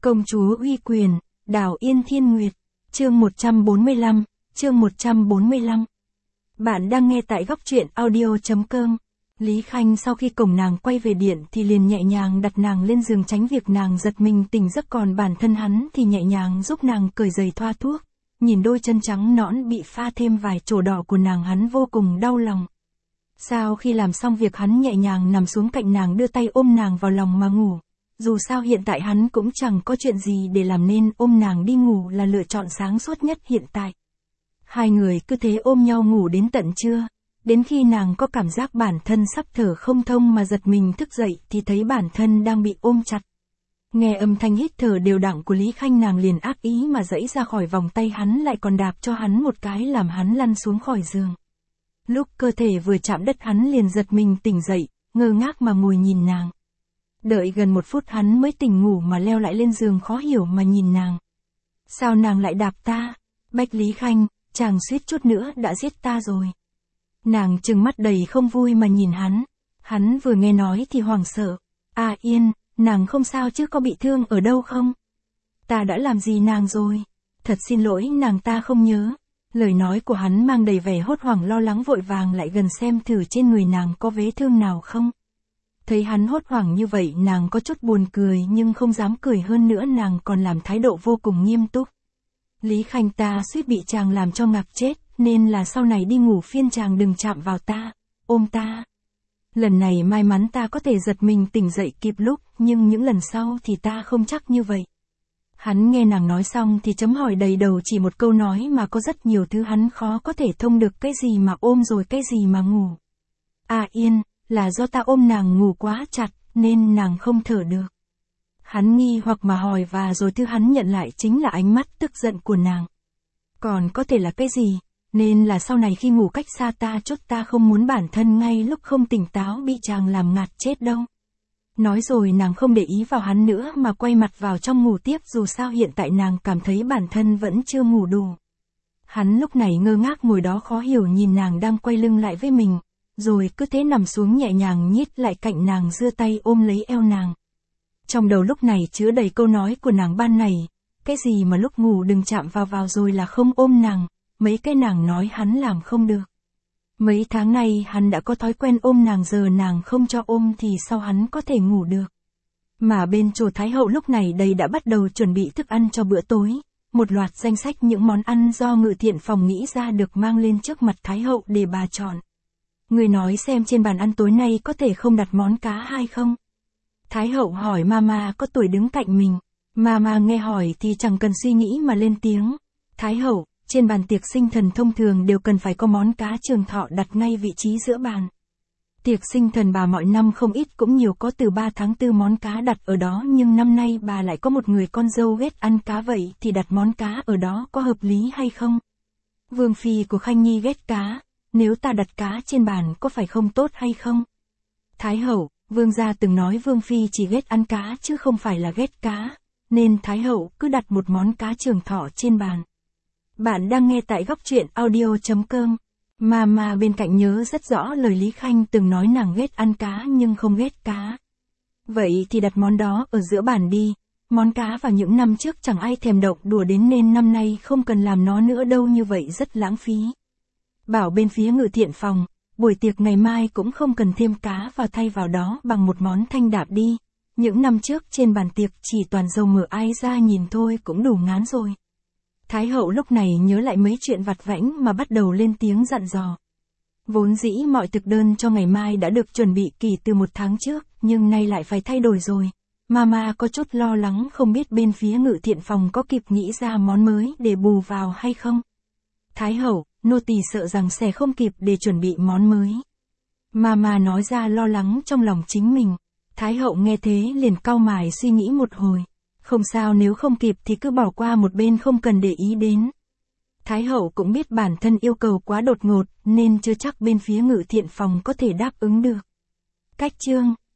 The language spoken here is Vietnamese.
Công chúa uy quyền, Đào Yên Thiên Nguyệt, chương 145, chương 145. Bạn đang nghe tại góc truyện audio.com. Lý Khanh sau khi cổng nàng quay về điện thì liền nhẹ nhàng đặt nàng lên giường tránh việc nàng giật mình tỉnh giấc, còn bản thân hắn thì nhẹ nhàng giúp nàng cởi giày thoa thuốc. Nhìn đôi chân trắng nõn bị pha thêm vài trổ đỏ của nàng, hắn vô cùng đau lòng. Sau khi làm xong việc, hắn nhẹ nhàng nằm xuống cạnh nàng, đưa tay ôm nàng vào lòng mà ngủ. Dù sao hiện tại hắn cũng chẳng có chuyện gì để làm nên ôm nàng đi ngủ là lựa chọn sáng suốt nhất hiện tại. Hai người cứ thế ôm nhau ngủ đến tận trưa. Đến khi nàng có cảm giác bản thân sắp thở không thông mà giật mình thức dậy thì thấy bản thân đang bị ôm chặt. Nghe âm thanh hít thở đều đặn của Lý Khanh, nàng liền ác ý mà giãy ra khỏi vòng tay hắn, lại còn đạp cho hắn một cái làm hắn lăn xuống khỏi giường. Lúc cơ thể vừa chạm đất hắn liền giật mình tỉnh dậy, ngơ ngác mà ngồi nhìn nàng. Đợi gần 1 phút hắn mới tỉnh ngủ mà leo lại lên giường, khó hiểu mà nhìn nàng. Sao nàng lại đạp ta? Bách Lý Khanh, chàng suýt chút nữa đã giết ta rồi. Nàng trừng mắt đầy không vui mà nhìn hắn. Hắn vừa nghe nói thì hoảng sợ. À Yên, nàng không sao chứ, có bị thương ở đâu không? Ta đã làm gì nàng rồi? Thật xin lỗi nàng, ta không nhớ. Lời nói của hắn mang đầy vẻ hốt hoảng lo lắng, vội vàng lại gần xem thử trên người nàng có vết thương nào không. Thấy hắn hốt hoảng như vậy, nàng có chút buồn cười nhưng không dám cười, hơn nữa nàng còn làm thái độ vô cùng nghiêm túc. Lý Khanh, ta suýt bị chàng làm cho ngạt chết, nên là sau này đi ngủ phiên chàng đừng chạm vào ta, ôm ta. Lần này may mắn ta có thể giật mình tỉnh dậy kịp lúc, nhưng những lần sau thì ta không chắc như vậy. Hắn nghe nàng nói xong thì chấm hỏi đầy đầu, chỉ một câu nói mà có rất nhiều thứ hắn khó có thể thông được, cái gì mà ôm rồi cái gì mà ngủ. À Yên, là do ta ôm nàng ngủ quá chặt, nên nàng không thở được. Hắn nghi hoặc mà hỏi, và rồi thứ hắn nhận lại chính là ánh mắt tức giận của nàng. Còn có thể là cái gì? Nên là sau này khi ngủ cách xa ta chút, ta không muốn bản thân ngay lúc không tỉnh táo bị chàng làm ngạt chết đâu. Nói rồi nàng không để ý vào hắn nữa mà quay mặt vào trong ngủ tiếp, dù sao hiện tại nàng cảm thấy bản thân vẫn chưa ngủ đủ. Hắn lúc này ngơ ngác ngồi đó khó hiểu nhìn nàng đang quay lưng lại với mình, rồi cứ thế nằm xuống nhẹ nhàng nhích lại cạnh nàng, giơ tay ôm lấy eo nàng. Trong đầu lúc này chứa đầy câu nói của nàng ban nãy, cái gì mà lúc ngủ đừng chạm vào rồi là không ôm nàng, mấy cái nàng nói hắn làm không được. Mấy tháng nay hắn đã có thói quen ôm nàng, giờ nàng không cho ôm thì sao hắn có thể ngủ được. Mà bên chỗ Thái hậu lúc này đây đã bắt đầu chuẩn bị thức ăn cho bữa tối. Một loạt danh sách những món ăn do Ngự Thiện Phòng nghĩ ra được mang lên trước mặt Thái hậu để bà chọn. Người nói xem trên bàn ăn tối nay có thể không đặt món cá hay không? Thái hậu hỏi Mama có tuổi đứng cạnh mình. Mama nghe hỏi thì chẳng cần suy nghĩ mà lên tiếng. Thái hậu, trên bàn tiệc sinh thần thông thường đều cần phải có món cá Trường Thọ đặt ngay vị trí giữa bàn. Tiệc sinh thần bà mọi năm không ít cũng nhiều có từ 3 tháng 4 món cá đặt ở đó, nhưng năm nay bà lại có một người con dâu ghét ăn cá, vậy thì đặt món cá ở đó có hợp lý hay không? Vương phi của Khanh Nhi ghét cá, nếu ta đặt cá trên bàn có phải không tốt hay không? Thái hậu, vương gia từng nói Vương phi chỉ ghét ăn cá chứ không phải là ghét cá, nên Thái hậu cứ đặt một món cá Trường Thọ trên bàn. Bạn đang nghe tại góc truyện audio.com. Mama bên cạnh nhớ rất rõ lời Lý Khanh từng nói nàng ghét ăn cá nhưng không ghét cá. Vậy thì đặt món đó ở giữa bàn đi. Món cá vào những năm trước chẳng ai thèm động đùa đến, nên năm nay không cần làm nó nữa đâu, như vậy rất lãng phí. Bảo bên phía Ngự Thiện Phòng, buổi tiệc ngày mai cũng không cần thêm cá vào, thay vào đó bằng một món thanh đạm đi. Những năm trước trên bàn tiệc chỉ toàn dầu mỡ, ai ra nhìn thôi cũng đủ ngán rồi. Thái hậu lúc này nhớ lại mấy chuyện vặt vãnh mà bắt đầu lên tiếng dặn dò. Vốn dĩ mọi thực đơn cho ngày mai đã được chuẩn bị kỹ từ 1 tháng trước, nhưng nay lại phải thay đổi rồi. Mama có chút lo lắng không biết bên phía Ngự Thiện Phòng có kịp nghĩ ra món mới để bù vào hay không. Thái hậu, nô tỳ sợ rằng sẽ không kịp để chuẩn bị món mới. Mama nói ra lo lắng trong lòng chính mình. Thái hậu nghe thế liền cau mày suy nghĩ một hồi. Không sao, nếu không kịp thì cứ bỏ qua một bên, không cần để ý đến. Thái hậu cũng biết bản thân yêu cầu quá đột ngột nên chưa chắc bên phía Ngự Thiện Phòng có thể đáp ứng được. Cách chương